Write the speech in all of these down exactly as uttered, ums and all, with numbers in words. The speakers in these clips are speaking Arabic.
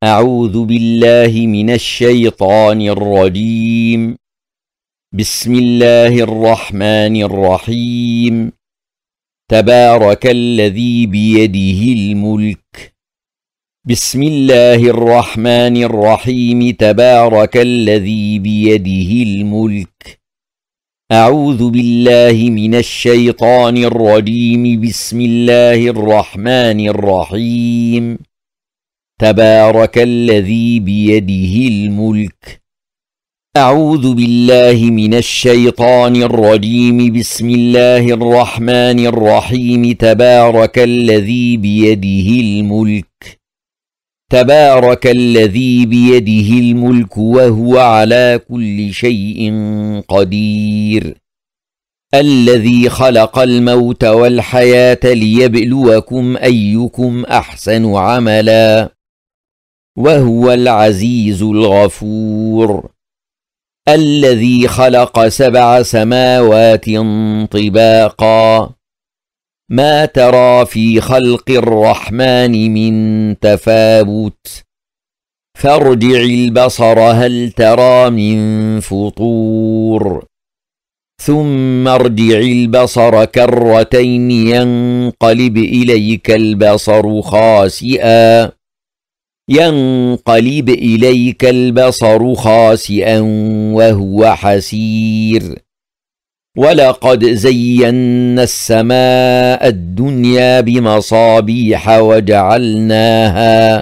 أعوذ بالله من الشيطان الرجيم. بسم الله الرحمن الرحيم. تبارك الذي بيده الملك. بسم الله الرحمن الرحيم. تبارك الذي بيده الملك. أعوذ بالله من الشيطان الرجيم. بسم الله الرحمن الرحيم. تبارك الذي بيده الملك. أعوذ بالله من الشيطان الرجيم. بسم الله الرحمن الرحيم. تبارك الذي بيده الملك. تبارك الذي بيده الملك وهو على كل شيء قدير. الذي خلق الموت والحياة ليبلوكم أيكم أحسن عملا وهو العزيز الغفور. الذي خلق سبع سماوات طباقا ما ترى في خلق الرحمن من تفاوت فارجع البصر هل ترى من فطور ثم ارجع البصر كرتين ينقلب إليك البصر خاسئا ينقلب إليك البصر خاسئا وهو حسير. ولقد زينا السماء الدنيا بمصابيح وجعلناها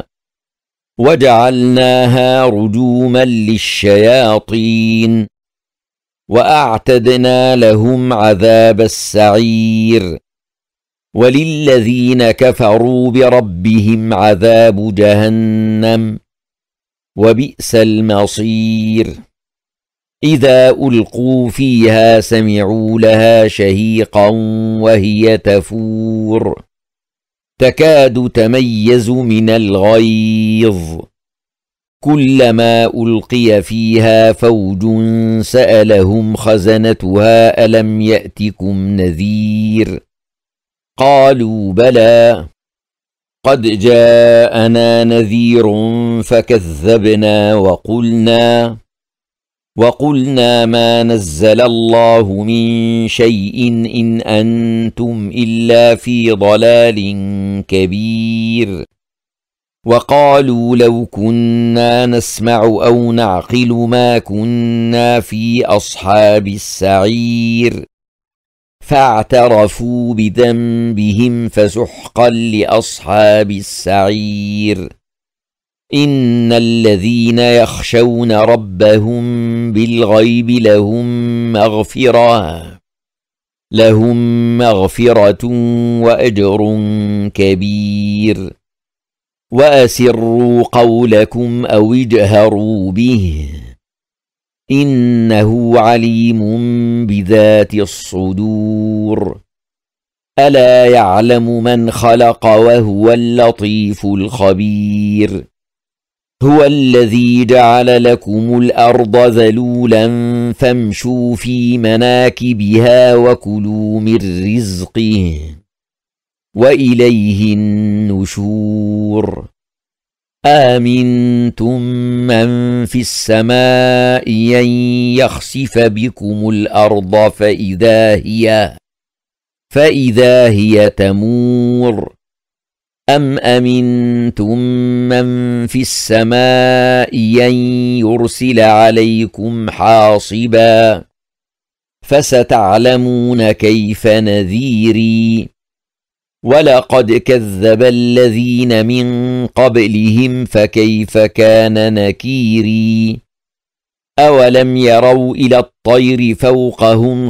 وجعلناها رجوما للشياطين وأعتدنا لهم عذاب السعير. وللذين كفروا بربهم عذاب جهنم وبئس المصير. إذا ألقوا فيها سمعوا لها شهيقا وهي تفور تكاد تميز من الغيظ. كلما ألقي فيها فوج سألهم خزنتها ألم يأتكم نذير قالوا بلى قد جاءنا نذير فكذبنا وقلنا وقلنا ما نزل الله من شيء إن أنتم إلا في ضلال كبير. وقالوا لو كنا نسمع أو نعقل ما كنا في أصحاب السعير فاعترفوا بذنبهم فسحقا لأصحاب السعير. إن الذين يخشون ربهم بالغيب لهم مغفرة لهم مغفرة وأجر كبير. وأسروا قولكم أو اجهروا به إنه عليم بذات الصدور. ألا يعلم من خلق وهو اللطيف الخبير. هو الذي جعل لكم الأرض ذلولا فامشوا في مناكبها وكلوا من رزقه وإليه النشور. آمنتم من في السماء أن يخسف بكم الأرض فإذا هي فإذا هي تمور أم أمنتم من في السماء أن يرسل عليكم حاصبا فستعلمون كيف نذيري. ولقد كذب الذين من قبلهم فكيف كان نكيري. أولم يروا إلى الطير فوقهم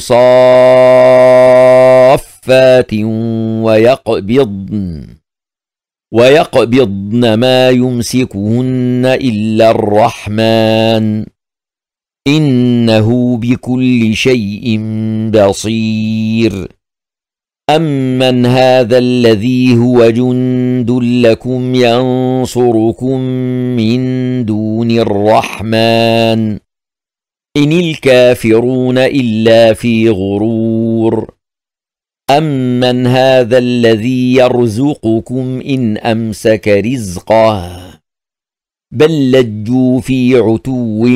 صافات ويقبضن ويقبضن ما يمسكهن إلا الرحمن إنه بكل شيء بصير. أمن هذا الذي هو جند لكم ينصركم من دون الرحمن إن الكافرون إلا في غرور. أمن هذا الذي يرزقكم إن أمسك رزقه بل لجوا في عتو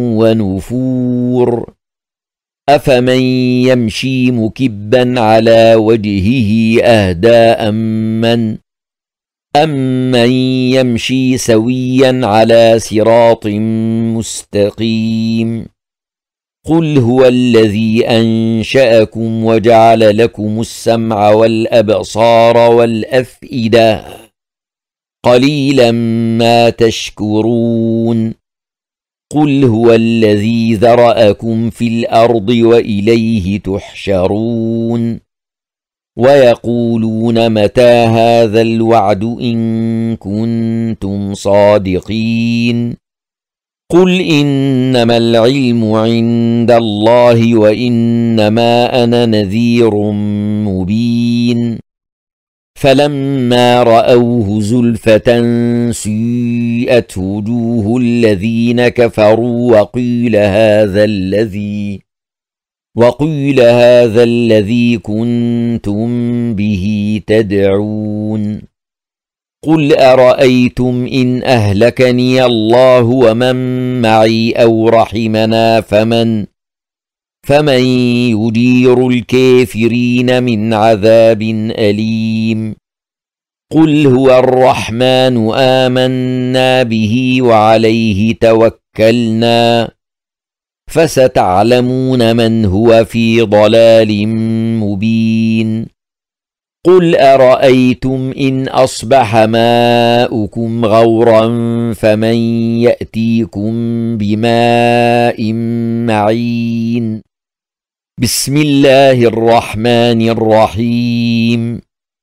ونفور أفمن يمشي مكبا على وجهه أهدى أمن أمن يمشي سويا على صراط مستقيم قل هو الذي أنشأكم وجعل لكم السمع والأبصار والأفئدة قليلا ما تشكرون قل هو الذي ذرأكم في الأرض وإليه تحشرون ويقولون متى هذا الوعد إن كنتم صادقين قل إنما العلم عند الله وإنما أنا نذير مبين فلما رأوه زلفة سيئت وجوه الذين كفروا وقيل هذا الذي وقيل هذا الذي كنتم به تدعون قل أرأيتم إن أهلكني الله ومن معي أو رحمنا فمن فمن يجير الكافرين من عذاب أليم قل هو الرحمن آمنا به وعليه توكلنا فستعلمون من هو في ضلال مبين قل أرأيتم إن أصبح ماؤكم غورا فمن يأتيكم بماء معين بسم الله الرحمن الرحيم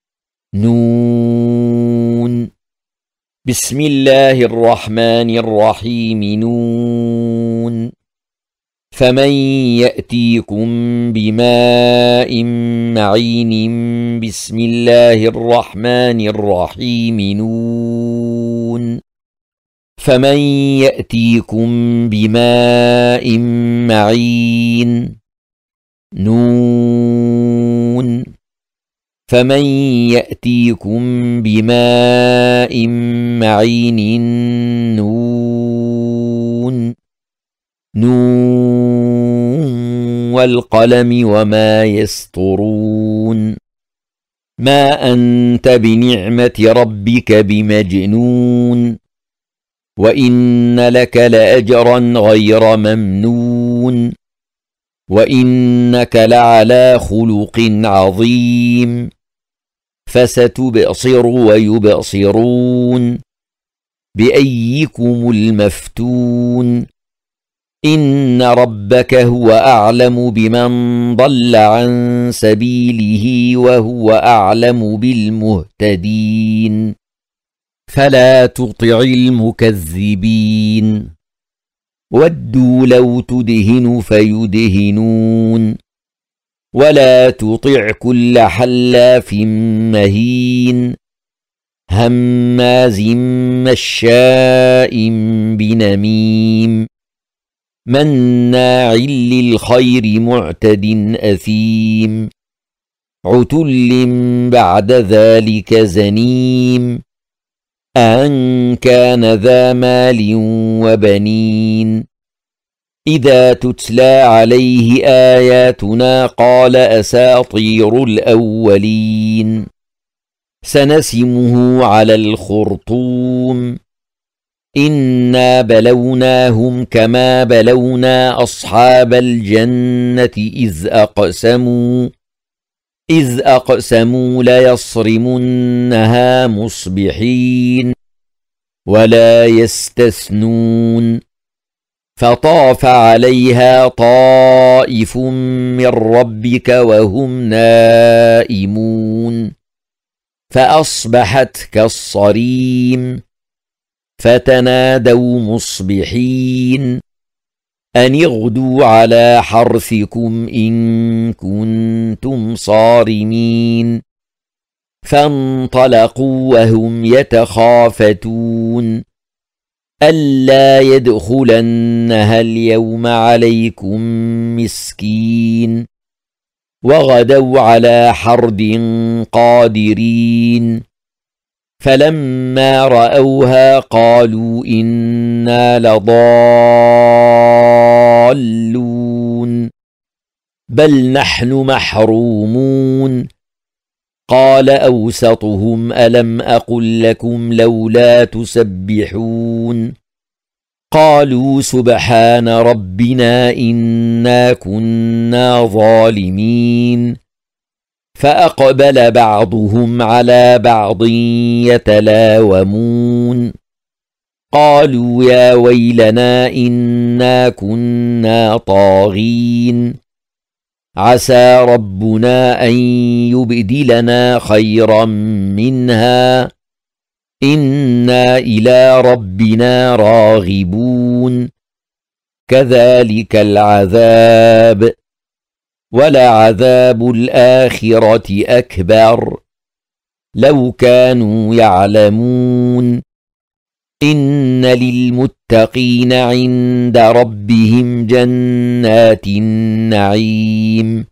نون بسم الله الرحمن الرحيم نون فمن يأتيكم بماء معين بسم الله الرحمن الرحيم نون فمن يأتيكم بماء معين نون فمن يأتيكم بماء معين نون نون والقلم وما يسطرون ما أنت بنعمة ربك بمجنون وإن لك لأجرا غير ممنون وإنك لعلى خلق عظيم فستبصر ويبصرون بأيكم المفتون إن ربك هو أعلم بمن ضل عن سبيله وهو أعلم بالمهتدين فلا تطع المكذبين ودوا لو تدهن فيدهنون ولا تطع كل حلاف مهين هماز مشاء بنميم مناع للخير معتد أثيم عتل بعد ذلك زنيم أن كان ذا مال وبنين إذا تتلى عليه آياتنا قال أساطير الأولين سنسمه على الخرطوم إنا بلوناهم كما بلونا أصحاب الجنة إذ أقسموا إذ أقسموا ليصرمنها مصبحين ولا يستثنون فطاف عليها طائف من ربك وهم نائمون فأصبحت كالصريم فتنادوا مصبحين أن اغدوا على حرثكم إن كنتم صارمين فانطلقوا وهم يتخافتون ألا يدخلنها اليوم عليكم مسكين وغدوا على حرد قادرين فلما رأوها قالوا إنا لضالون بل نحن محرومون قال أوسطهم ألم أقل لكم لولا تسبحون قالوا سبحان ربنا إنا كنا ظالمين فأقبل بعضهم على بعض يتلاومون قالوا يا ويلنا إنا كنا طاغين عسى ربنا أن يبدلنا خيرا منها إنا إلى ربنا راغبون كذلك العذاب ولعذاب الآخرة أكبر لو كانوا يعلمون إن للمتقين عند ربهم جنات النعيم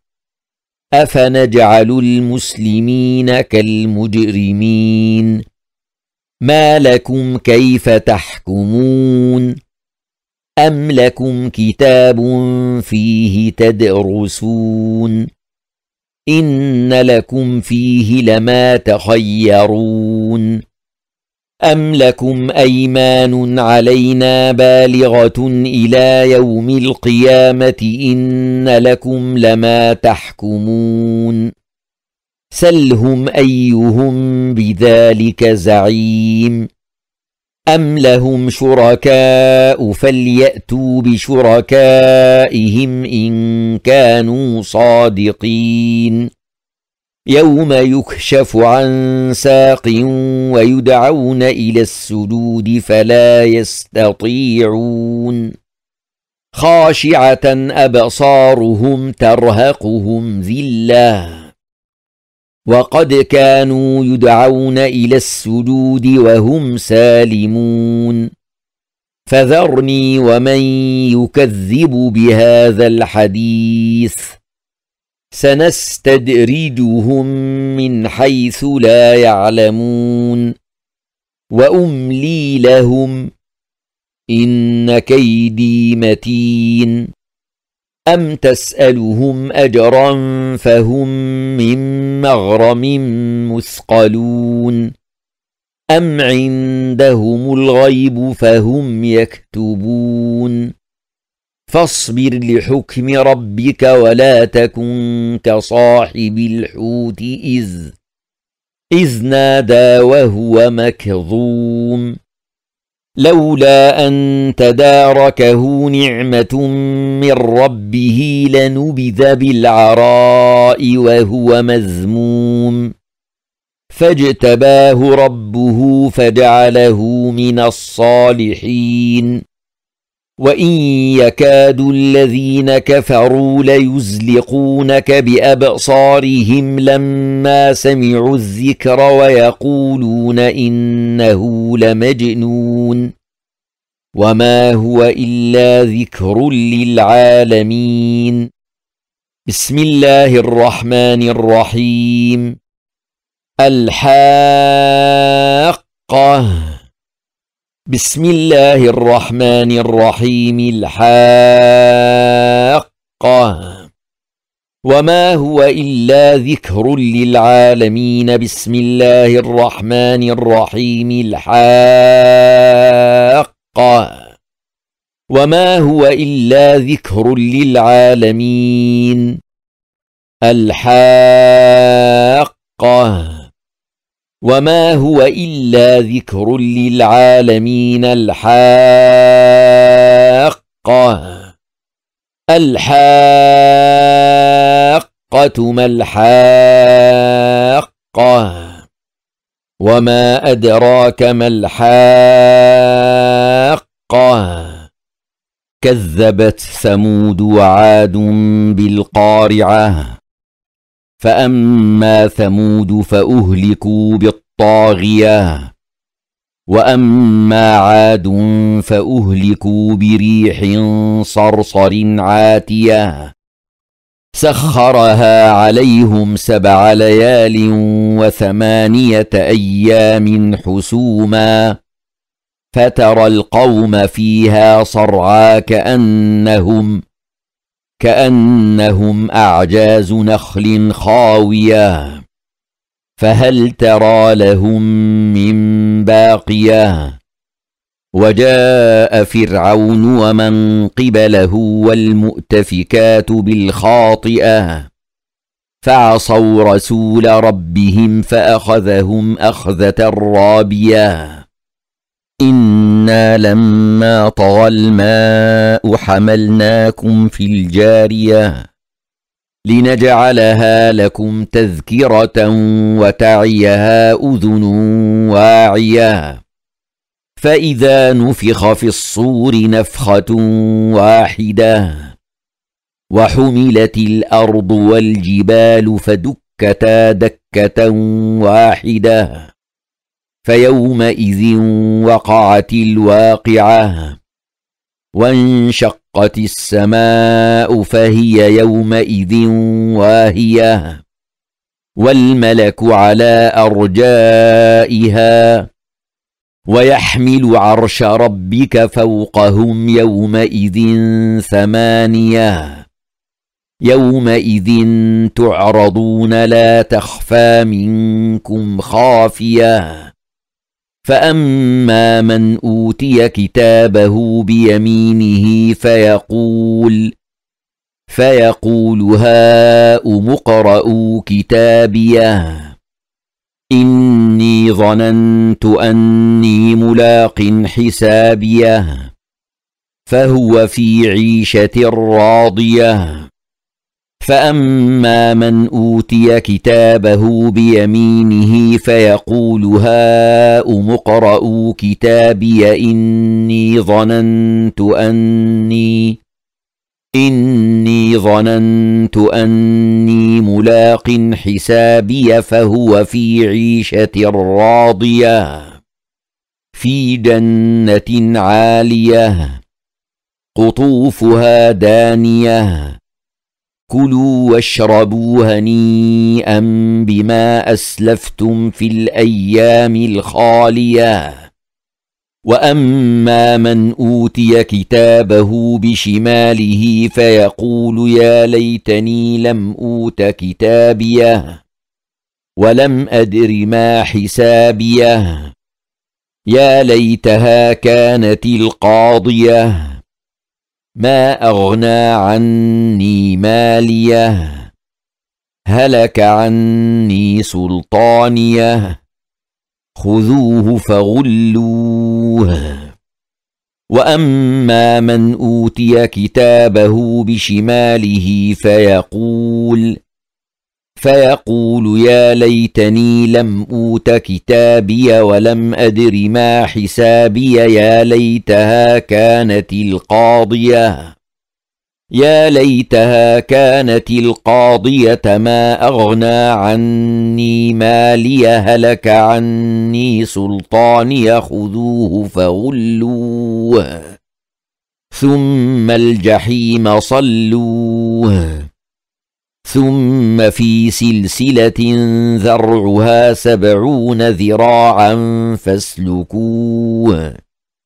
أفنجعل المسلمين كالمجرمين ما لكم كيف تحكمون أم لكم كتاب فيه تدرسون إن لكم فيه لما تخيرون أم لكم أيمان علينا بالغة إلى يوم القيامة إن لكم لما تحكمون سلهم أيهم بذلك زعيم أم لهم شركاء فليأتوا بشركائهم إن كانوا صادقين يوم يكشف عن ساق ويدعون إلى السجود فلا يستطيعون خاشعة أبصارهم ترهقهم ذلة وقد كانوا يدعون إلى السجود وهم سالمون فذرني ومن يكذب بهذا الحديث سنستدرجهم من حيث لا يعلمون وأملي لهم إن كيدي متين أم تسألهم أجرا فهم من مغرم مثقلون أم عندهم الغيب فهم يكتبون فاصبر لحكم ربك ولا تكن كصاحب الحوت إذ إذ نادى وهو مكظوم لولا أن تداركه نعمة من ربه لنبذ بالعراء وهو مذموم فاجتباه ربه فجعله من الصالحين وإن يكاد الذين كفروا ليزلقونك بأبصارهم لما سمعوا الذكر ويقولون إنه لمجنون وما هو إلا ذكر للعالمين بسم الله الرحمن الرحيم الحاقة بسم الله الرحمن الرحيم الحاقة وما هو إلا ذكر للعالمين بسم الله الرحمن الرحيم الحاقة وما هو إلا ذكر للعالمين الحاقة وما هو إلا ذكر للعالمين الحاقة الحاقة ما الحاقة وما أدراك ما الحاقة كذبت ثمود وعاد بالقارعة فأما ثمود فأهلكوا بالطاغية وأما عاد فأهلكوا بريح صرصر عاتية سخرها عليهم سبع ليال وثمانية أيام حسوما فترى القوم فيها صرعى كأنهم كأنهم أعجاز نخل خاوية فهل ترى لهم من باقية وجاء فرعون ومن قبله والمؤتفكات بالخاطئة فعصوا رسول ربهم فأخذهم أخذة رابية إنا لما طغى الماء حملناكم في الجارية لنجعلها لكم تذكرة وتعيها أذن واعية فإذا نفخ في الصور نفخة واحدة وحملت الأرض والجبال فدكتا دكة واحدة فيومئذ وقعت الواقعة وانشقت السماء فهي يومئذ واهية والملك على أرجائها ويحمل عرش ربك فوقهم يومئذ ثمانية يومئذ تعرضون لا تخفى منكم خافية فأما من أوتي كتابه بيمينه فيقول فيقول هاؤم اقرءوا كتابيه إني ظننت أني ملاق حسابيه فهو في عيشة راضية فأما من أوتي كتابه بيمينه فيقول هاؤم اقرءوا كتابي إني ظننت أني إني ظننت أني ملاق حسابي فهو في عيشة راضية في جنة عالية قطوفها دانية كلوا واشربوا هنيئا بما أسلفتم في الأيام الخالية وأما من أوتي كتابه بشماله فيقول يا ليتني لم أوت كتابيه ولم أدر ما حسابيه يا ليتها كانت القاضية ما أغنى عني ماليه هلك عني سلطانيه خذوه فغلوه وأما من أوتي كتابه بشماله فيقول فيقول يا ليتني لم أوت كتابي ولم أدر ما حسابي يا ليتها كانت القاضية يا ليتها كانت القاضية ما أغنى عني مالي هلك عني سلطاني خذوه فغلوه ثم الجحيم صلوه ثم في سلسلة ذرعها سبعون ذراعا فاسلكوه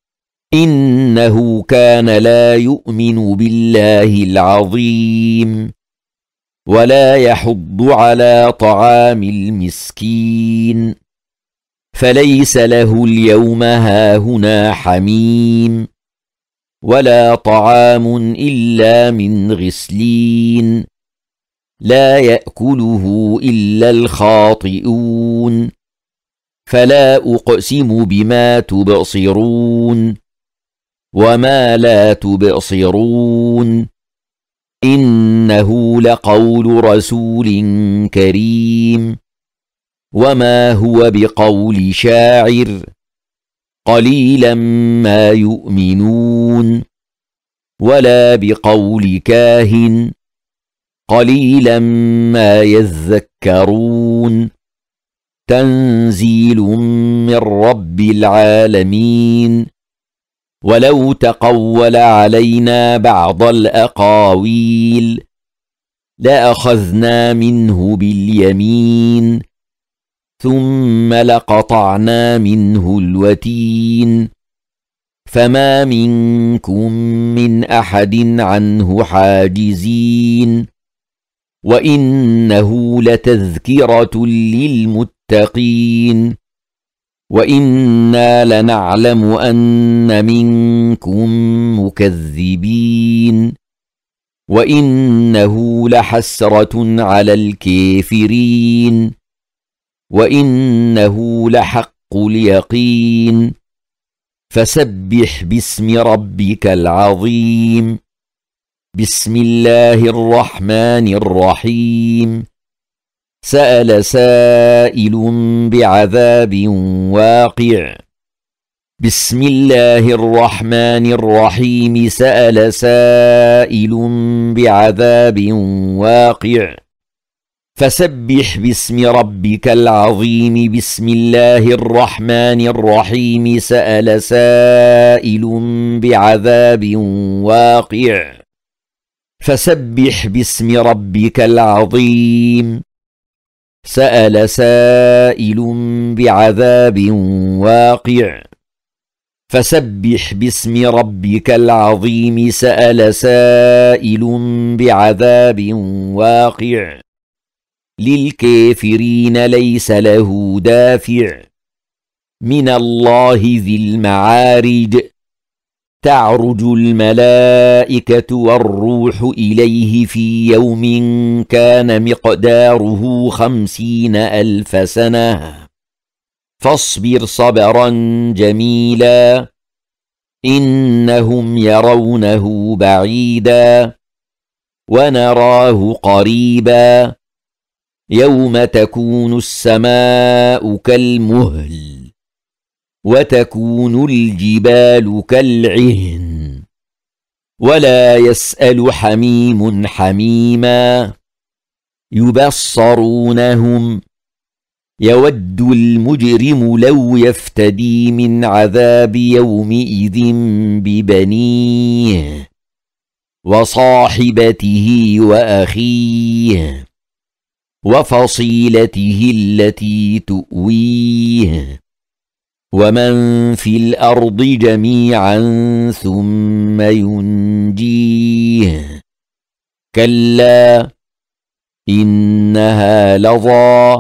إنه كان لا يؤمن بالله العظيم ولا يحض على طعام المسكين فليس له اليوم هاهنا حميم ولا طعام إلا من غسلين لا يأكله إلا الخاطئون فلا أقسم بما تبصرون وما لا تبصرون إنه لقول رسول كريم وما هو بقول شاعر قليلا ما يؤمنون ولا بقول كاهن قليلا ما يذكرون تنزيل من رب العالمين ولو تقول علينا بعض الأقاويل لأخذنا منه باليمين ثم لقطعنا منه الوتين فما منكم من أحد عنه حاجزين وإنه لتذكرة للمتقين وإنا لنعلم أن منكم مكذبين وإنه لحسرة على الكافرين وإنه لحق اليقين فسبح باسم ربك العظيم بسم الله الرحمن الرحيم سأل سائل بعذاب واقع بسم الله الرحمن الرحيم سأل سائل بعذاب واقع فسبح باسم ربك العظيم بسم الله الرحمن الرحيم سأل سائل بعذاب واقع فسبح باسم ربك العظيم سأل سائل بعذاب واقع فسبح باسم ربك العظيم سأل سائل بعذاب واقع للكافرين ليس له دافع من الله ذي المعارج تعرج الملائكة والروح إليه في يوم كان مقداره خمسين ألف سنة فاصبر صبرا جميلا إنهم يرونه بعيدا ونراه قريبا يوم تكون السماء كالمهل وتكون الجبال كالعهن ولا يسأل حميم حميما يبصرونهم يود المجرم لو يفتدي من عذاب يومئذ ببنيه وصاحبته وأخيه وفصيلته التي تؤويه ومن في الأرض جميعا ثم ينجيه كلا إنها لظى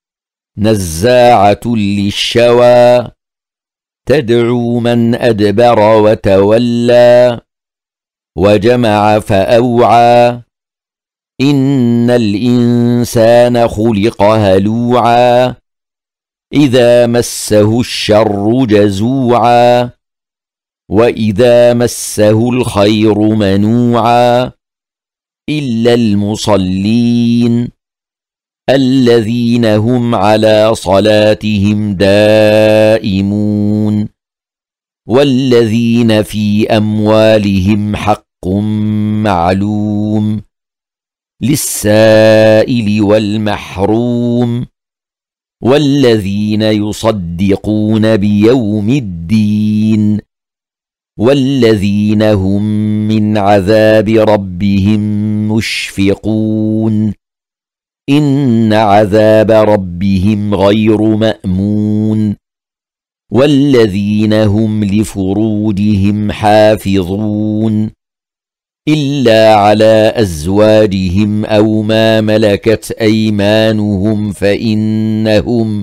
نزاعة للشوى تدعو من أدبر وتولى وجمع فأوعى إن الإنسان خلق هلوعا إذا مسه الشر جزوعا وإذا مسه الخير منوعا إلا المصلين الذين هم على صلاتهم دائمون والذين في أموالهم حق معلوم للسائل والمحروم والذين يصدقون بيوم الدين والذين هم من عذاب ربهم مشفقون إن عذاب ربهم غير مأمون والذين هم لفروجهم حافظون إلا على أزواجهم أو ما ملكت أيمانهم فإنهم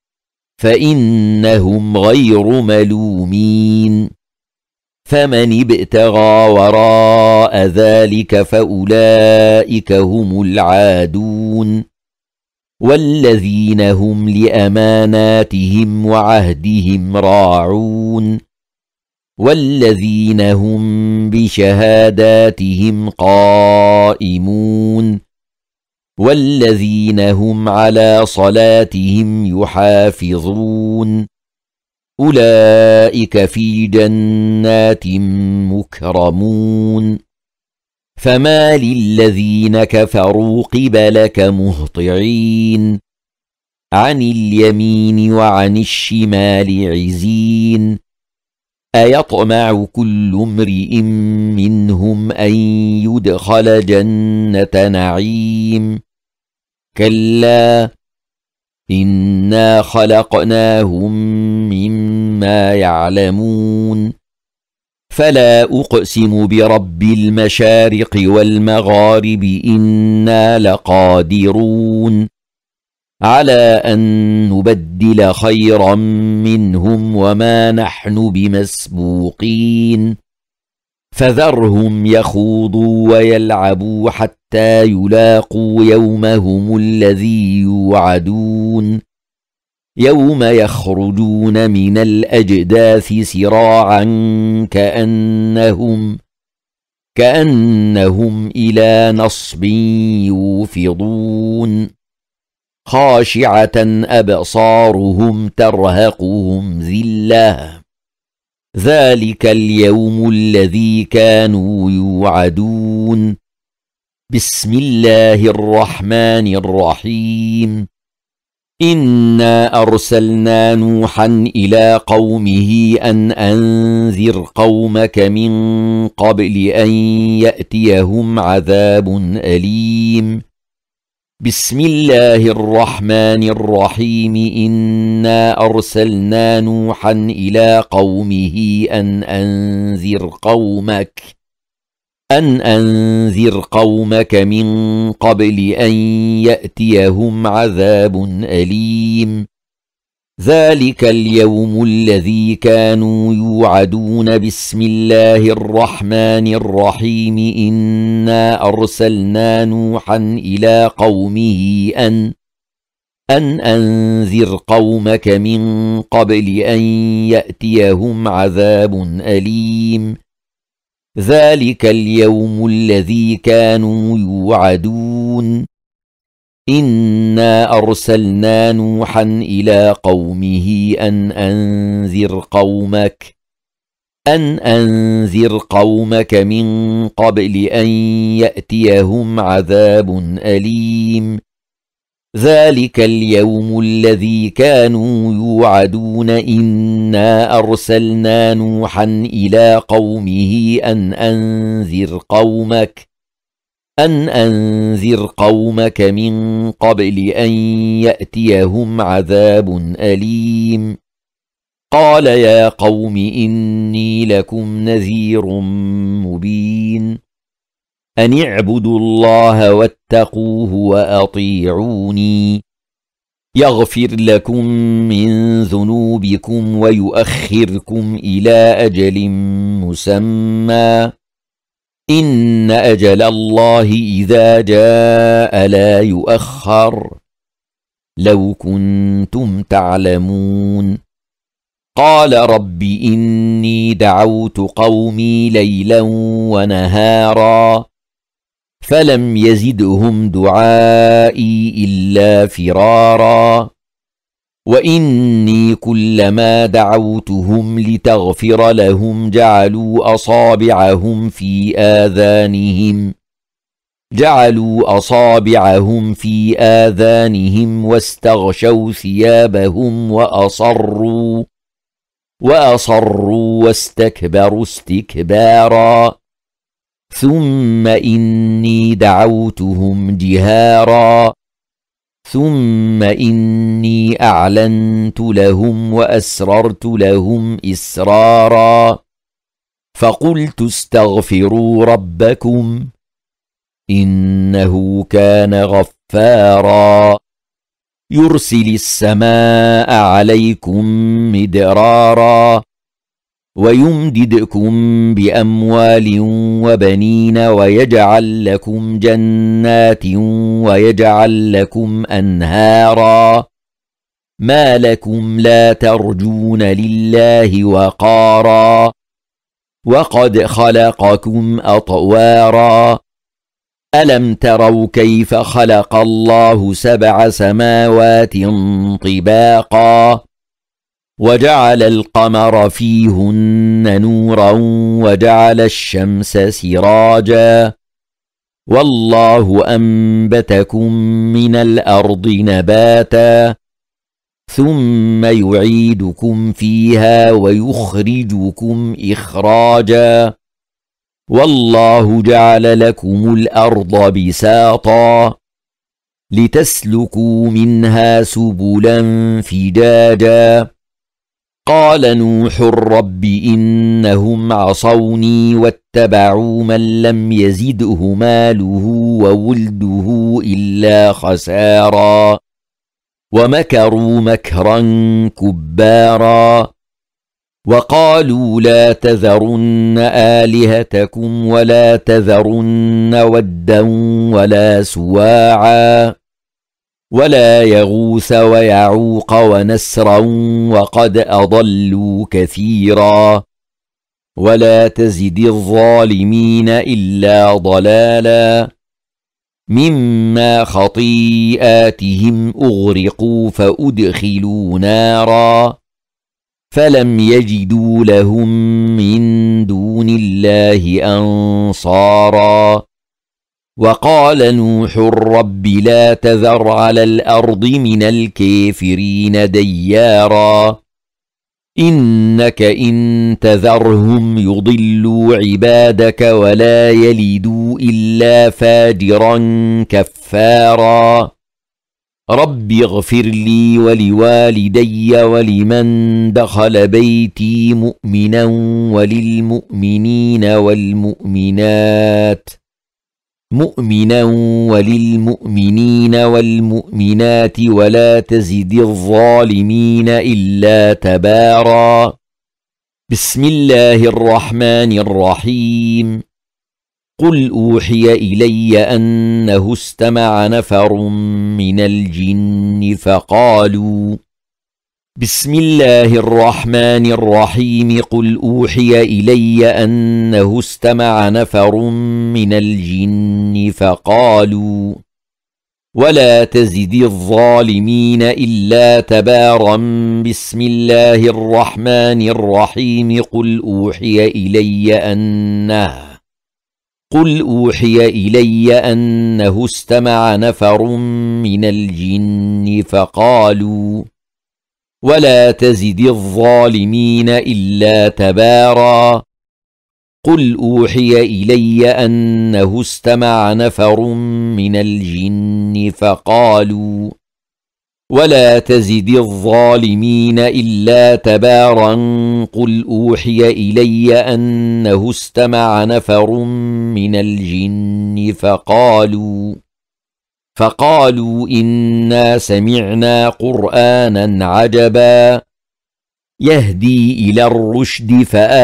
فإنهم غير ملومين فمن ابتغى وراء ذلك فأولئك هم العادون والذين هم لأماناتهم وعهدهم راعون والذين هم بشهاداتهم قائمون والذين هم على صلاتهم يحافظون أولئك في جنات مكرمون فما للذين كفروا قبلك مهطعين عن اليمين وعن الشمال عزين أيطمع كل امرئ منهم أن يدخل جنة نعيم كلا إنا خلقناهم مما يعلمون فلا أقسم برب المشارق والمغارب إنا لقادرون على أن نبدل خيرا منهم وما نحن بمسبوقين فذرهم يخوضوا ويلعبوا حتى يلاقوا يومهم الذي يوعدون يوم يخرجون من الأجداث سراعا كأنهم كأنهم إلى نصب يوفضون خاشعة أبصارهم ترهقهم ذلة ذلك اليوم الذي كانوا يوعدون بسم الله الرحمن الرحيم إنا أرسلنا نوحا إلى قومه أن أنذر قومك من قبل أن يأتيهم عذاب أليم بسم الله الرحمن الرحيم إنا أرسلنا نوحا إلى قومه أن أنذر قومك أن أنذر قومك من قبل أن يأتيهم عذاب أليم ذلك اليوم الذي كانوا يوعدون بسم الله الرحمن الرحيم إنا أرسلنا نوحا إلى قومه أن أن أنذر قومك من قبل أن يأتيهم عذاب أليم ذلك اليوم الذي كانوا يوعدون إنا أرسلنا نوحا إلى قومه أن أنذر قومك أن أنذر قومك من قبل أن يأتيهم عذاب أليم ذلك اليوم الذي كانوا يوعدون إنا أرسلنا نوحا إلى قومه أن أنذر قومك أن أنذر قومك من قبل أن يأتيهم عذاب أليم قال يا قوم إني لكم نذير مبين أن اعبدوا الله واتقوه وأطيعوني يغفر لكم من ذنوبكم ويؤخركم إلى أجل مسمى إن أجل الله إذا جاء لا يؤخر لو كنتم تعلمون قال رب إني دعوت قومي ليلا ونهارا فلم يزدهم دعائي إلا فرارا وإني كلما دعوتهم لتغفر لهم جعلوا أصابعهم في آذانهم جعلوا أصابعهم في آذانهم واستغشوا ثيابهم وأصروا وأصروا واستكبروا استكبارا ثم إني دعوتهم جهارا ثم إني أعلنت لهم وأسررت لهم إسرارا فقلت استغفروا ربكم إنه كان غفارا يرسل السماء عليكم مدرارا ويمددكم بأموال وبنين ويجعل لكم جنات ويجعل لكم أنهارا ما لكم لا ترجون لله وقارا وقد خلقكم أطوارا ألم تروا كيف خلق الله سبع سماوات طباقا وجعل القمر فيهن نورا وجعل الشمس سراجا والله أنبتكم من الأرض نباتا ثم يعيدكم فيها ويخرجكم إخراجا والله جعل لكم الأرض بساطا لتسلكوا منها سبلا فجاجا قال نوح رب إنهم عصوني واتبعوا من لم يزده ماله وولده إلا خسارا ومكروا مكرا كبارا وقالوا لا تذرن آلهتكم ولا تذرن ودا ولا سواعا ولا يغوث ويعوق ونسرا وقد أضلوا كثيرا ولا تزد الظالمين إلا ضلالا مما خطيئاتهم أغرقوا فأدخلوا نارا فلم يجدوا لهم من دون الله أنصارا وقال نوح رب لا تذر على الأرض من الكافرين ديارا إنك إن تذرهم يضلوا عبادك ولا يلدوا إلا فاجرا كفارا رب اغفر لي ولوالدي ولمن دخل بيتي مؤمنا وللمؤمنين والمؤمنات مؤمنا وللمؤمنين والمؤمنات ولا تزد الظالمين إلا تبارا بسم الله الرحمن الرحيم قل أوحي إلي أنه استمع نفر من الجن فقالوا بسم الله الرحمن الرحيم قل أوحي إلي أنه استمع نفر من الجن فقالوا ولا تزد الظالمين إلا تبارا بسم الله الرحمن الرحيم قل أوحي إلي أنه قل أوحي إلي أنه استمع نفر من الجن فقالوا ولا تزد الظالمين إلا تبارا قل أوحي إلي أنه استمع نفر من الجن فقالوا ولا تزد الظالمين إلا تبارا قل أوحي إلي أنه استمع نفر من الجن فقالوا فقالوا إنا سمعنا قرآنا عجبا يهدي إلى الرشد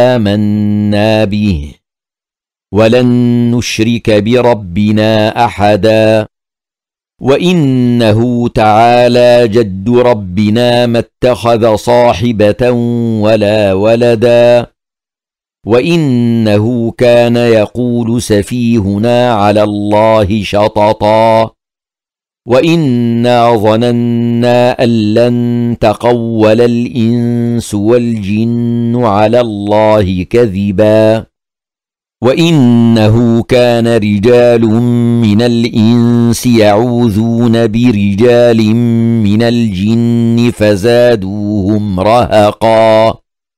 فآمنا به ولن نشرك بربنا أحدا وإنه تعالى جد ربنا ما اتخذ صاحبة ولا ولدا وإنه كان يقول سفيهنا على الله شططا وإنا ظننا أن لن تقول الإنس والجن على الله كذبا وإنه كان رجال من الإنس يعوذون برجال من الجن فزادوهم رهقا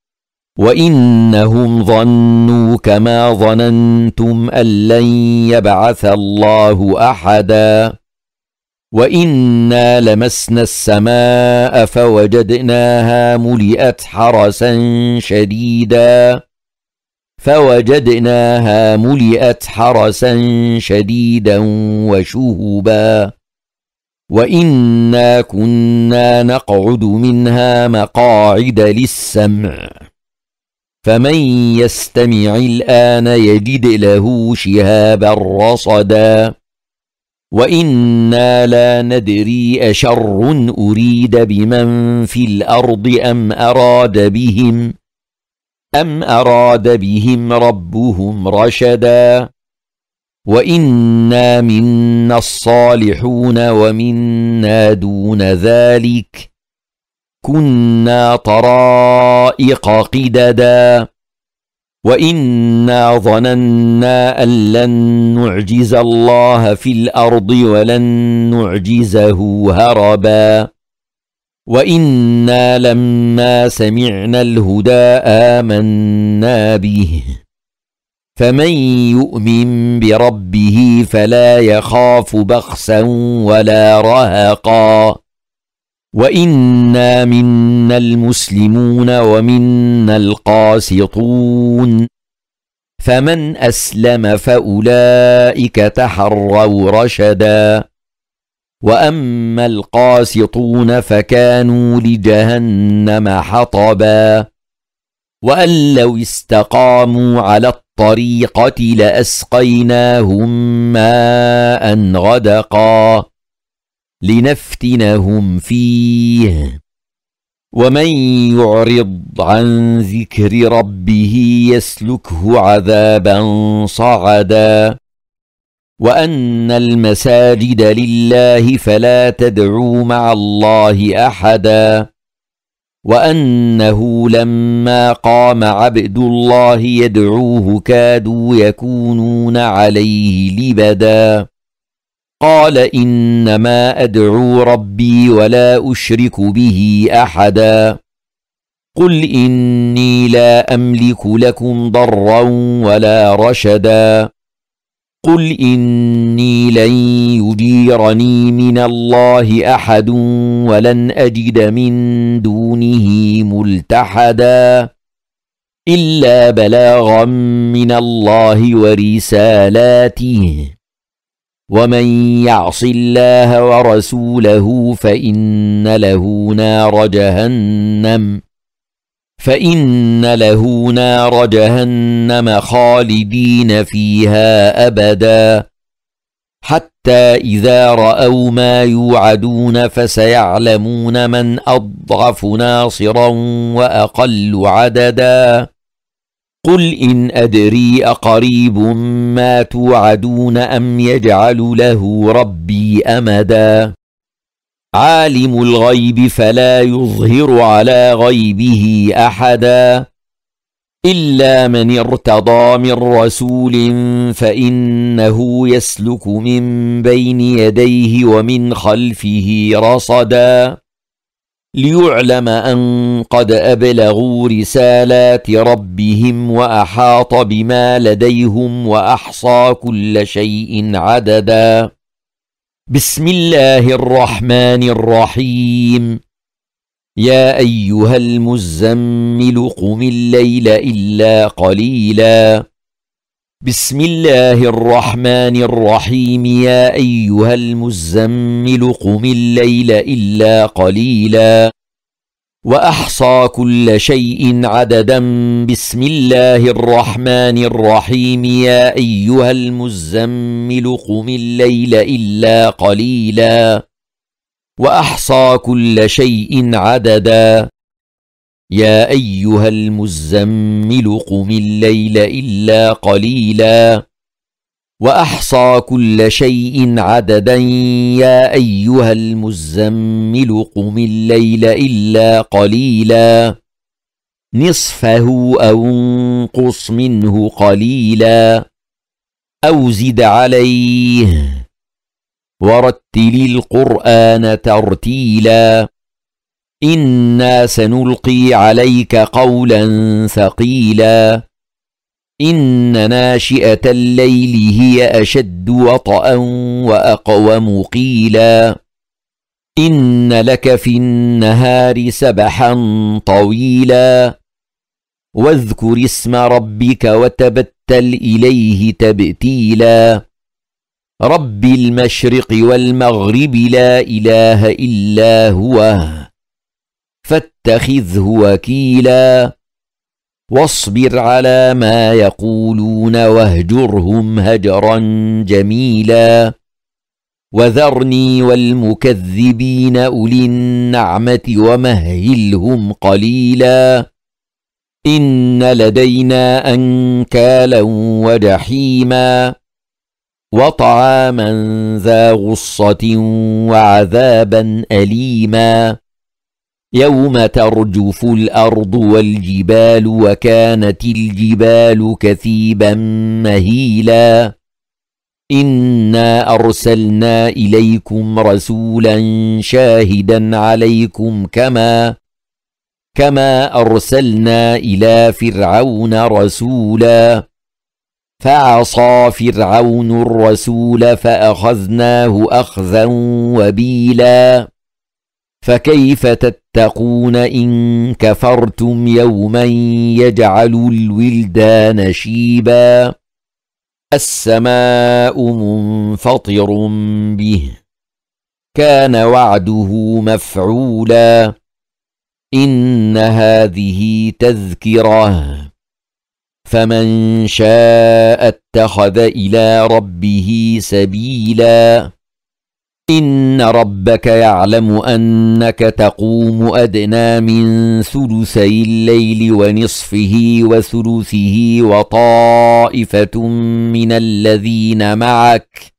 وإنهم ظنوا كما ظننتم أن لن يبعث الله أحدا وإنا لمسنا السماء فوجدناها ملئت حرسا شديدا فوجدناها ملئت حرسا شديدا وشهبا وإنا كنا نقعد منها مقاعد للسمع فمن يستمع الآن يجد له شهابا رصدا وإنا لا ندري أشر أريد بمن في الأرض أم أراد بهم أم أراد بهم ربهم رشدا وإنا منا الصالحون ومنا دون ذلك كنا طرائق قددا وإنا ظننا أن لن نعجز الله في الأرض ولن نعجزه هربا وإنا لما سمعنا الهدى آمنا به فمن يؤمن بربه فلا يخاف بخسا ولا رهقا وإنا منا المسلمون ومنا القاسطون فمن أسلم فأولئك تحروا رشدا وأما القاسطون فكانوا لجهنم حطبا وأن لو استقاموا على الطريقة لأسقيناهم ماء غدقا لنفتنهم فيه ومن يعرض عن ذكر ربه يسلكه عذابا صعدا وأن المساجد لله فلا تدعوا مع الله أحدا وأنه لما قام عبد الله يدعوه كادوا يكونون عليه لبدا قال إنما أدعو ربي ولا أشرك به أحدا قل إني لا أملك لكم ضرا ولا رشدا قل إني لن يجيرني من الله أحد ولن أجد من دونه ملتحدا إلا بلاغا من الله ورسالاته ومن يعص الله ورسوله فإن له نار جهنم فإن له نار جهنم خالدين فيها أبدا حتى إذا رأوا ما يوعدون فسيعلمون من أضعف ناصرا وأقل عددا قل إن أدري أقريب ما توعدون أم يجعل له ربي أمدا عالم الغيب فلا يظهر على غيبه أحدا إلا من ارتضى من رسول فإنه يسلك من بين يديه ومن خلفه رصدا ليعلم أن قد أبلغوا رسالات ربهم وأحاط بما لديهم وأحصى كل شيء عددا بسم الله الرحمن الرحيم يا أيها المزمل قم الليل إلا قليلا بسم الله الرحمن الرحيم يا أيها المزمل قم الليل إلا قليلا وأحصى كل شيء عددا بسم الله الرحمن الرحيم يا أيها المزمل قم الليل إلا قليلا وأحصى كل شيء عددا يا أيها المزمل قم الليل إلا قليلا وأحصى كل شيء عددا يا أيها المزمل قم الليل إلا قليلا نصفه أو انقص منه قليلا أو زد عليه ورتل القرآن ترتيلا إنا سنلقي عليك قولا ثقيلا إن ناشئة الليل هي أشد وطئا وأقوم قيلا إن لك في النهار سبحا طويلا واذكر اسم ربك وتبتل إليه تبتيلا رب المشرق والمغرب لا إله إلا هو فاتخذه وكيلا واصبر على ما يقولون واهجرهم هجرا جميلا وذرني والمكذبين أولي النعمة ومهلهم قليلا إن لدينا أنكالا وجحيما وطعاما ذا غصة وعذابا أليما يوم ترجف الأرض والجبال وكانت الجبال كثيبا مهيلا إنا أرسلنا إليكم رسولا شاهدا عليكم كما كما أرسلنا إلى فرعون رسولا فعصى فرعون الرسول فأخذناه أخذا وبيلا فكيف تتقون إن كفرتم يوما يجعل الولدان شيبا السماء منفطر به كان وعده مفعولا إن هذه تذكرة فمن شاء اتخذ إلى ربه سبيلا إن ربك يعلم أنك تقوم أدنى من ثلثي الليل ونصفه وثلثه وطائفة من الذين معك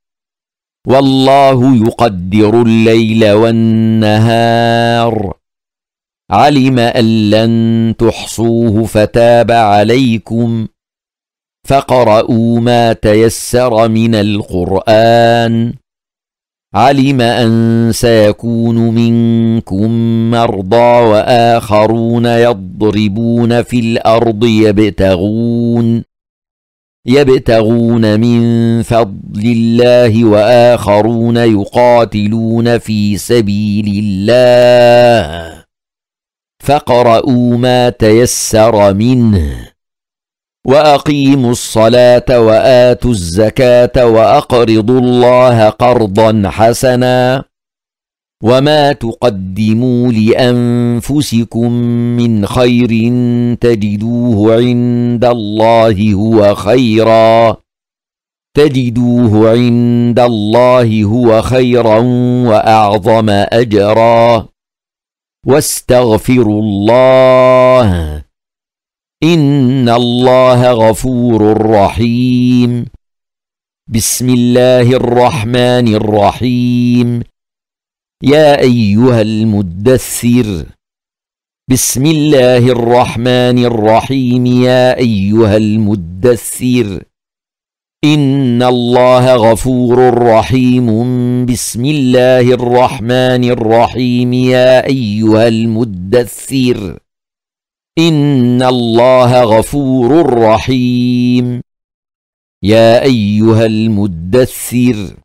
والله يقدر الليل والنهار علم أن لن تحصوه فتاب عليكم فاقرؤوا ما تيسر من القرآن علم أن سيكون منكم مرضى وآخرون يضربون في الأرض يبتغون يبتغون من فضل الله وآخرون يقاتلون في سبيل الله فاقرؤوا ما تيسر منه وأقيموا الصلاة وآتوا الزكاة وأقرضوا الله قرضا حسنا وما تقدموا لأنفسكم من خير تجدوه عند الله هو خيرا تجدوه عند الله هو خيرا وأعظم أجرا واستغفروا الله إن الله غفور رحيم بسم الله الرحمن الرحيم يا أيها المدثر بسم الله الرحمن الرحيم يا أيها المدثر إن الله غفور رحيم بسم الله الرحمن الرحيم يا أيها المدثر إن الله غفور رحيم يا أيها المدثر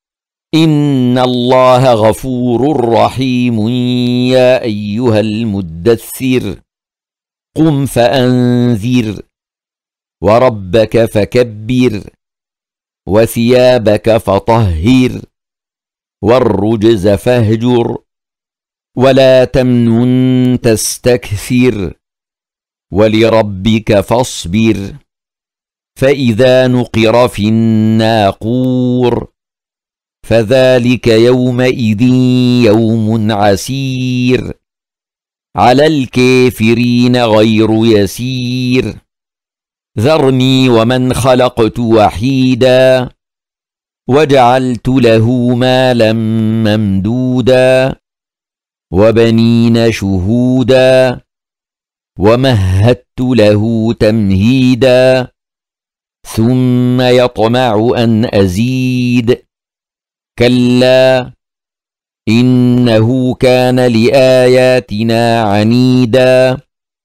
إن الله غفور رحيم يا أيها المدثر قم فأنذر وربك فكبر وثيابك فطهر والرجز فاهجر ولا تمنن تستكثر ولربك فاصبر فإذا نقر في الناقور فذلك يومئذ يوم عسير على الكافرين غير يسير ذرني ومن خلقت وحيدا وجعلت له مالا ممدودا وبنين شهودا ومهدت له تمهيدا ثم يطمع أن أزيد كلا إنه كان لآياتنا عنيدا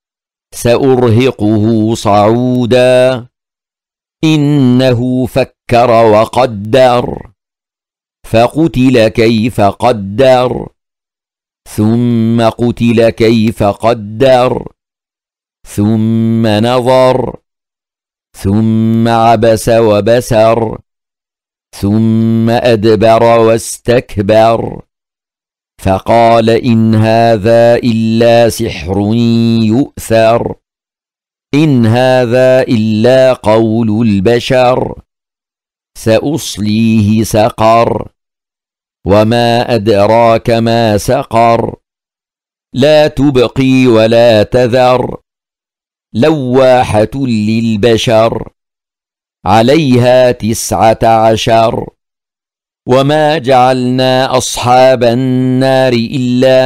سأرهقه صعودا إنه فكر وقدر فقتل كيف قدر ثم قتل كيف قدر ثم نظر ثم عبس وبسر ثم أدبر واستكبر فقال إن هذا إلا سحر يؤثر إن هذا إلا قول البشر سأصليه سقر وما أدراك ما سقر لا تبقي ولا تذر لواحة للبشر عليها تسعة عشر وما جعلنا أصحاب النار إلا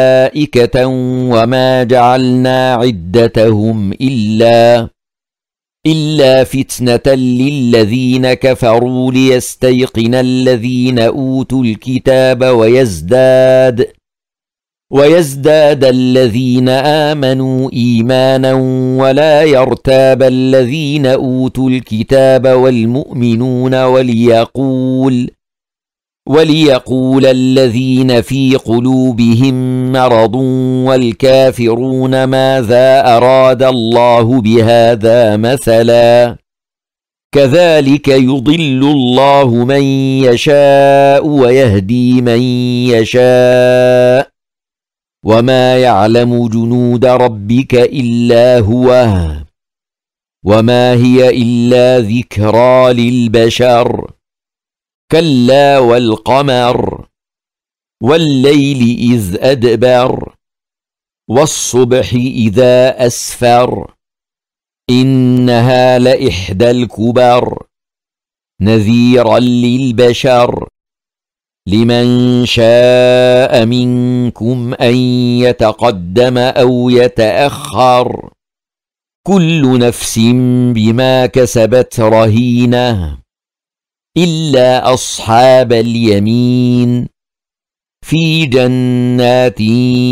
ملائكة وما جعلنا عدتهم إلا إلا فتنة للذين كفروا ليستيقن الذين أوتوا الكتاب ويزداد ويزداد الذين آمنوا إيمانا ولا يرتاب الذين أوتوا الكتاب والمؤمنون وليقول وليقول الذين في قلوبهم مرض والكافرون ماذا أراد الله بهذا مثلا كذلك يضل الله من يشاء ويهدي من يشاء وما يعلم جنود ربك إلا هو وما هي إلا ذكرى للبشر كلا والقمر والليل إذ أدبر والصبح إذا أسفر إنها لإحدى الكبر نذيرا للبشر لمن شاء منكم أن يتقدم أو يتأخر كل نفس بما كسبت رهينة إلا أصحاب اليمين في جنات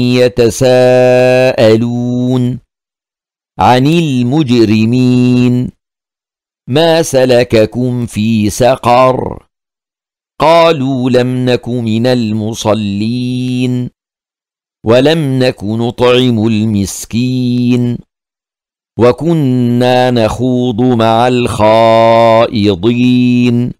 يتساءلون عن المجرمين ما سلككم في سقر قالوا لم نك من المصلين ولم نك نطعم المسكين وكنا نخوض مع الخائضين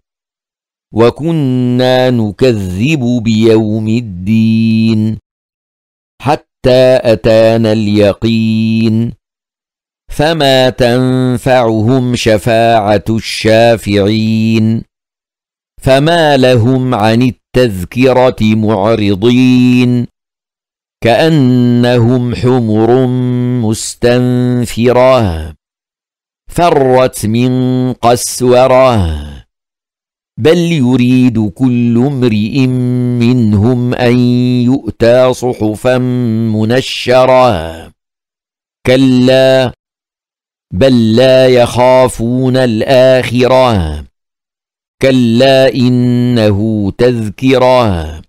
وكنا نكذب بيوم الدين حتى أتانا اليقين فما تنفعهم شفاعة الشافعين فما لهم عن التذكرة معرضين كأنهم حمر مستنفرة فرت من قسورة بل يريد كل امرئ منهم أن يؤتى صحفا منشرة كلا بل لا يخافون الآخرة كلا إنه تذكرة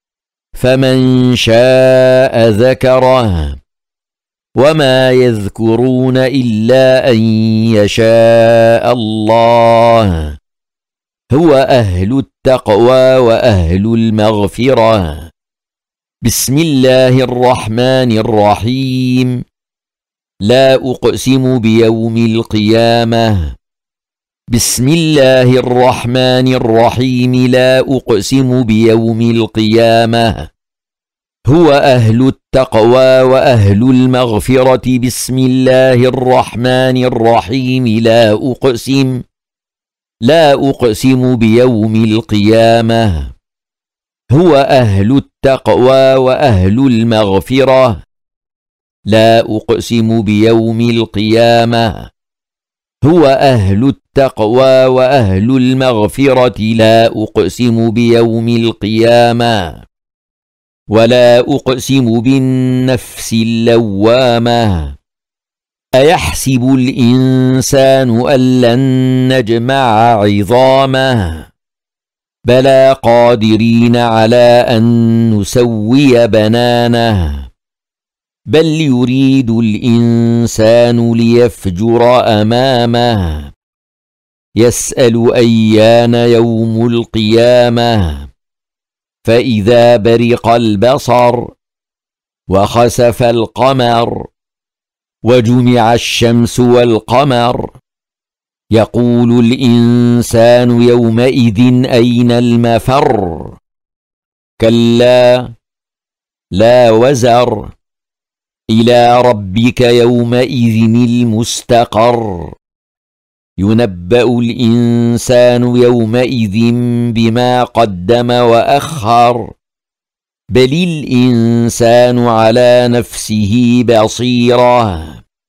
فمن شاء ذكره وما يذكرون إلا أن يشاء الله هو أهل التقوى وأهل المغفرة بسم الله الرحمن الرحيم لا أقسم بيوم القيامة بسم الله الرحمن الرحيم لا أقسم بيوم القيامة هو أهل التقوى وأهل المغفرة بسم الله الرحمن الرحيم لا أقسم لا أقسم بيوم القيامة هو أهل التقوى وأهل المغفرة لا أقسم بيوم القيامة هو أهل التقوى وأهل المغفرة لا أقسم بيوم القيامة ولا أقسم بالنفس اللوامة أيحسب الإنسان أن لن نجمع عظامه بلى قادرين على أن نسوي بنانه بل يريد الإنسان ليفجر أمامه يسأل أيان يوم القيامة فإذا برق البصر وخسف القمر وجمع الشمس والقمر يقول الإنسان يومئذ أين المفر كلا لا وزر إلى ربك يومئذ المستقر ينبأ الإنسان يومئذ بما قدم وأخر بل الإنسان على نفسه بصيرة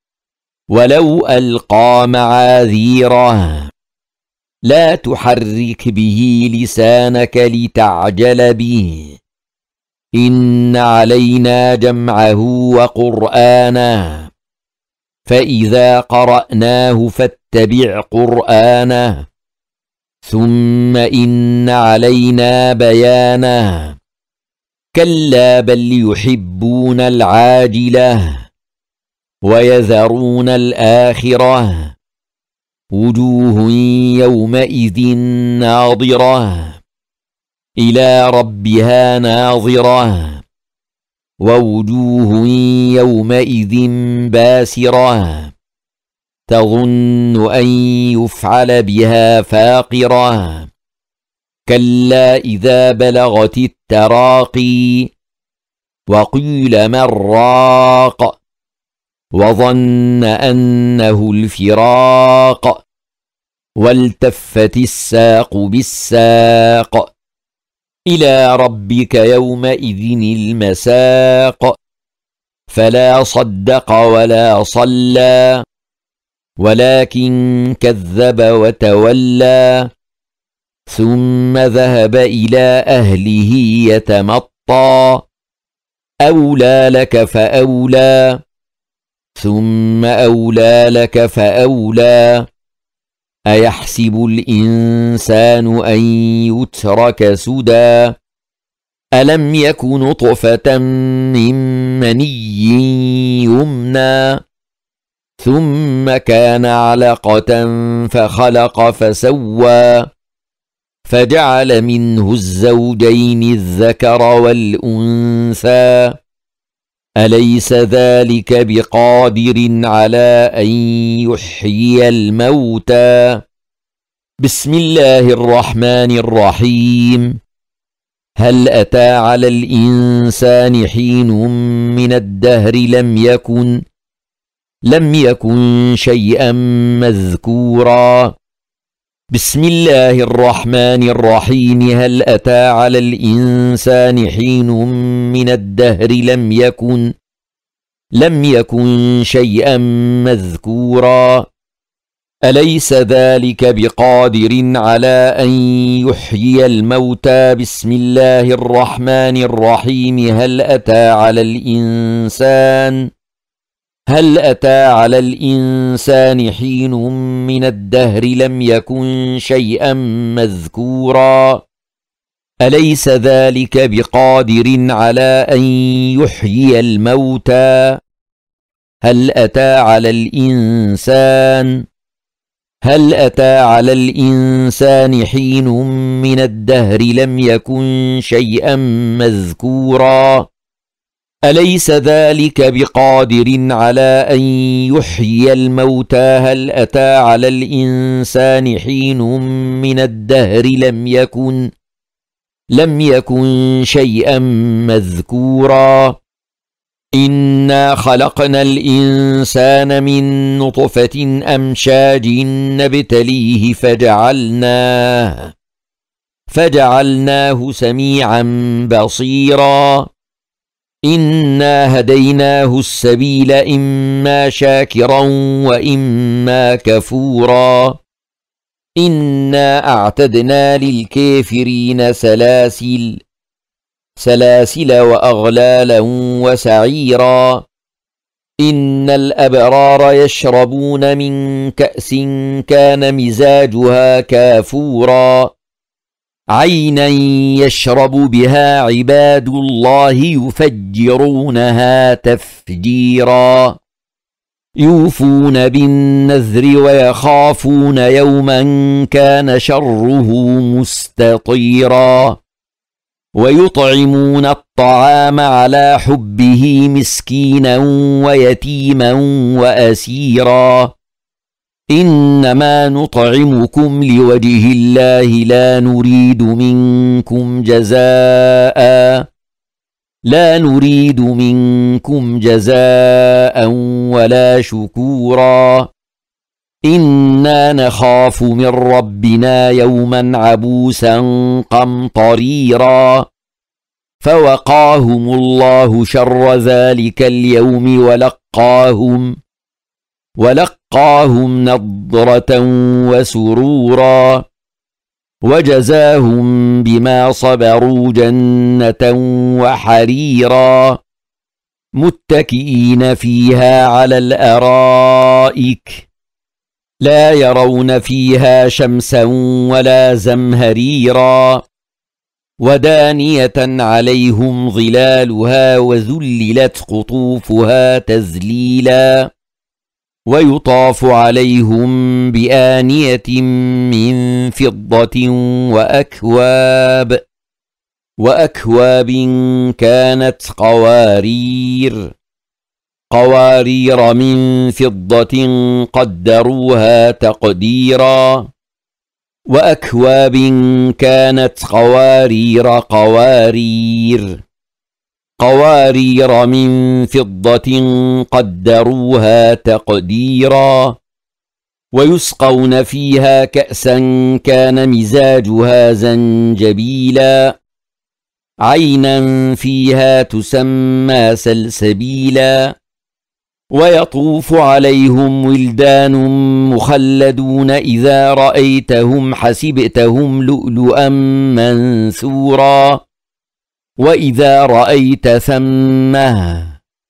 ولو ألقى معاذيره لا تحرك به لسانك لتعجل به إن علينا جمعه وقرآنه فإذا قرأناه فاتبع قرآنه ثم إن علينا بيانه كلا بل يحبون العاجلة ويذرون الآخرة وجوه يومئذ ناظرة إلى ربها ناظرة ووجوه يومئذ باسرة تظن أن يفعل بها فاقرة كلا إذا بلغت التراقي وقيل من راق وظن أنه الفراق والتفت الساق بالساق إلى ربك يومئذ المساق فلا صدق ولا صلى ولكن كذب وتولى ثم ذهب إلى أهله يتمطى أولى لك فأولى ثم أولى لك فأولى أيحسب الإنسان أن يترك سدى ألم يك نطفة من مني يمنى ثم كان علقة فخلق فسوى فجعل منه الزوجين الذكر والأنثى أليس ذلك بقادر على أن يحيي الموتى بسم الله الرحمن الرحيم هل أتى على الإنسان حين من الدهر لم يكن لم يكن شيئا مذكورا بسم الله الرحمن الرحيم هل أتى على الإنسان حين من الدهر لم يكن لم يكن شيئا مذكورا أليس ذلك بقادر على أن يحيي الموتى بسم الله الرحمن الرحيم هل أتى على الإنسان هل أتى على الإنسان حين من الدهر لم يكن شيئا مذكورا أليس ذلك بقادر على أن يحيي الموتى هل أتى على الإنسان هل أتى على الإنسان حين من الدهر لم يكن شيئا مذكورا أليس ذلك بقادر على أن يحيي الموتى هل أتى على الإنسان حين من الدهر لم يكن لم يكن شيئا مذكورا إنا خلقنا الإنسان من نطفة أمشاج نبتليه فجعلناه فجعلناه سميعا بصيرا إنا هديناه السبيل إما شاكرا وإما كفورا إنا أعتدنا للكافرين سلاسل سلاسل وأغلالا وسعيرا إن الأبرار يشربون من كأس كان مزاجها كافورا عينا يشرب بها عباد الله يفجرونها تفجيرا يوفون بالنذر ويخافون يوما كان شره مستطيرا ويطعمون الطعام على حبه مسكينا ويتيما وأسيرا إنما نطعمكم لوجه الله لا نريد منكم جزاء لا نريد منكم جزاء ولا شكورا إنا نخاف من ربنا يوما عبوسا قمطريرا فوقاهم الله شر ذلك اليوم ولقاهم ولقاهم نضرة وسرورا وجزاهم بما صبروا جنة وحريرا متكئين فيها على الأرائك لا يرون فيها شمسا ولا زمهريرا ودانية عليهم ظلالها وذللت قطوفها تذليلا ويطاف عليهم بآنية من فضة وأكواب وأكواب كانت قوارير قوارير من فضة قدروها تقديرا وأكواب كانت قوارير قوارير قوارير من فضة قدروها تقديرا ويسقون فيها كأسا كان مزاجها زنجبيلا عينا فيها تسمى سلسبيلا ويطوف عليهم ولدان مخلدون إذا رأيتهم حسبتهم لؤلؤا منثورا وإذا رأيت ثمه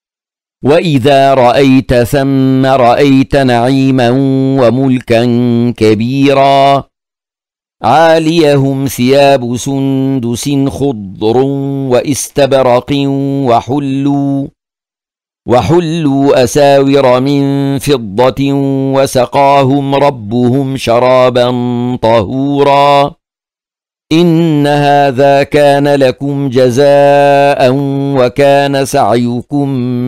وإذا رأيت ثم رأيت نعيما وملكا كبيرا عاليهم ثياب سندس خضر وإستبرق وحلوا وحلوا أساور من فضة وسقاهم ربهم شرابا طهورا إن هذا كان لكم جزاء وكان سعيكم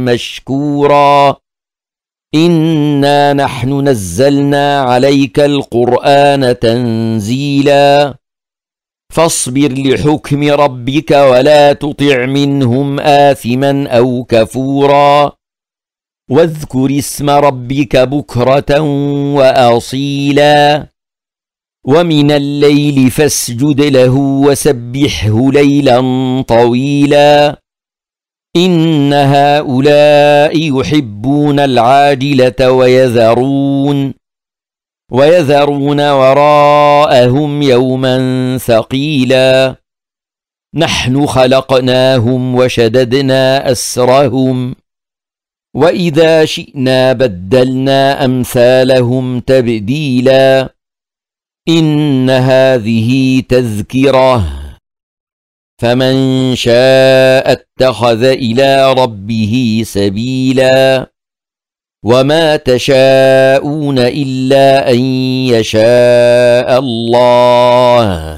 مشكورا إنا نحن نزلنا عليك القرآن تنزيلا فاصبر لحكم ربك ولا تطع منهم آثما أو كفورا واذكر اسم ربك بكرة وأصيلا ومن الليل فاسجد له وسبحه ليلا طويلا إن هؤلاء يحبون العاجلة ويذرون ويذرون وراءهم يوما ثقيلا نحن خلقناهم وشددنا أسرهم وإذا شئنا بدلنا أمثالهم تبديلا إن هذه تذكرة فمن شاء اتخذ إلى ربه سبيلا وما تشاءون إلا أن يشاء الله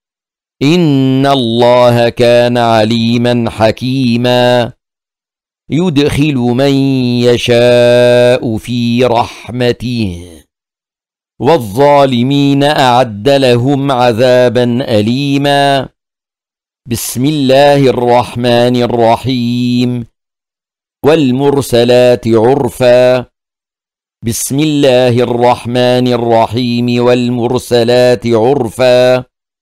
إن الله كان عليما حكيما يدخل من يشاء في رحمته والظالمين أعد لهم عذابا أليما بسم الله الرحمن الرحيم والمرسلات عرفا بسم الله الرحمن الرحيم والمرسلات عرفا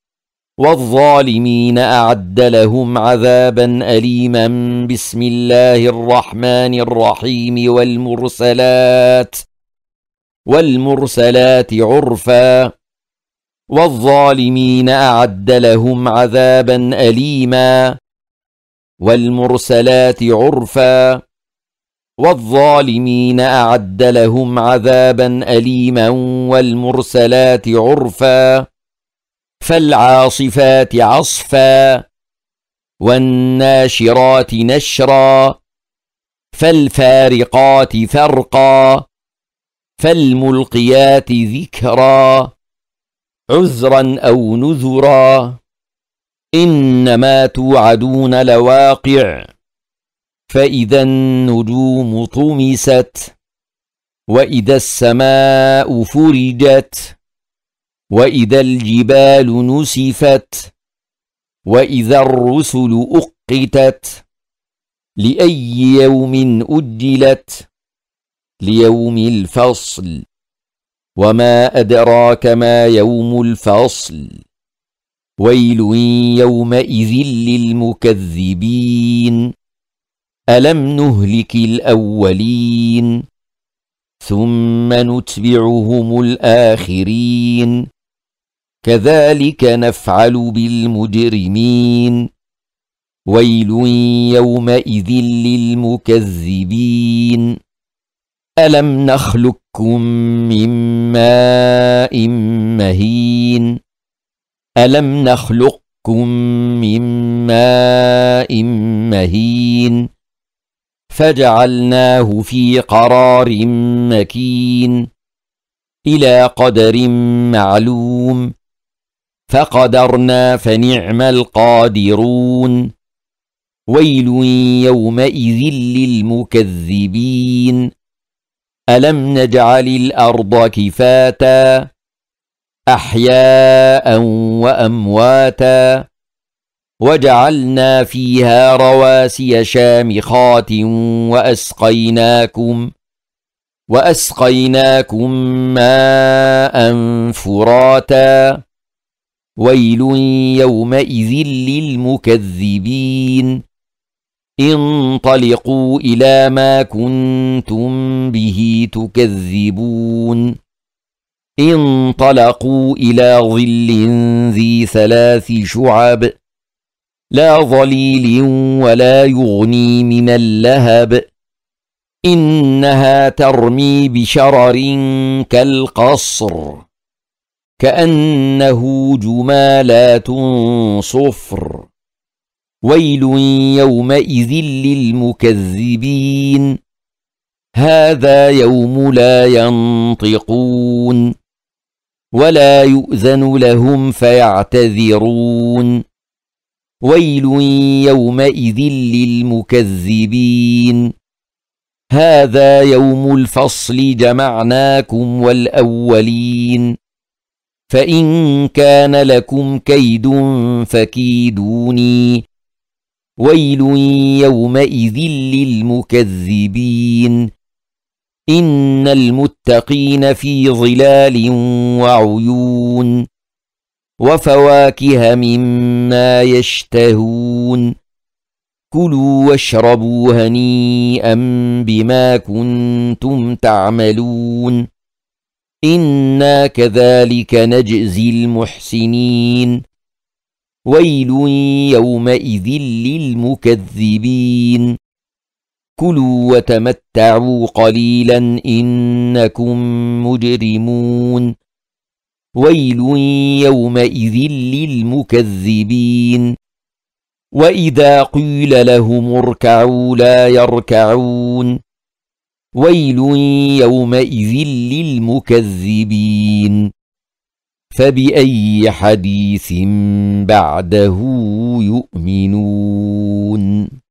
والظالمين أعد لهم عذابا أليما بسم الله الرحمن الرحيم والمرسلات والمرسلات عرفا والظالمين أعد لهم عذابا أليما والمرسلات عرفا والظالمين أعد لهم عذابا أليما والمرسلات عرفا فالعاصفات عصفا والناشرات نشرا فالفارقات فرقا فالملقيات ذكرا عذرا أو نذرا إنما توعدون لواقع فإذا النجوم طمست وإذا السماء فرجت وإذا الجبال نسفت وإذا الرسل أقتت لأي يوم أجلت ليوم الفصل وما أدراك ما يوم الفصل ويل يومئذ للمكذبين ألم نهلك الأولين ثم نتبعهم الآخرين كذلك نفعل بالمجرمين ويل يومئذ للمكذبين ألم نخلقكم من ماء مهين ألم نخلقكم من ماء مهين فجعلناه في قرار مكين إلى قدر معلوم فقدرنا فنعم القادرون ويل يومئذ للمكذبين ألم نجعل الأرض كفاتا أحياء وأمواتا وجعلنا فيها رواسي شامخات وأسقيناكم وأسقيناكم ماء فراتا ويل يومئذ للمكذبين انطلقوا إلى ما كنتم به تكذبون انطلقوا إلى ظل ذي ثلاث شعب لا ظليل ولا يغني من اللهب إنها ترمي بشرر كالقصر كأنه جمالات صفر ويل يومئذ للمكذبين هذا يوم لا ينطقون ولا يؤذن لهم فيعتذرون ويل يومئذ للمكذبين هذا يوم الفصل جمعناكم والأولين فإن كان لكم كيد فكيدوني ويل يومئذ للمكذبين إن المتقين في ظلال وعيون وفواكه مما يشتهون كلوا واشربوا هنيئا بما كنتم تعملون إنا كذلك نجزي المحسنين ويل يومئذ للمكذبين كلوا وتمتعوا قليلا إنكم مجرمون ويل يومئذ للمكذبين وإذا قيل لهم اركعوا لا يركعون ويل يومئذ للمكذبين فبأي حديث بعده يؤمنون.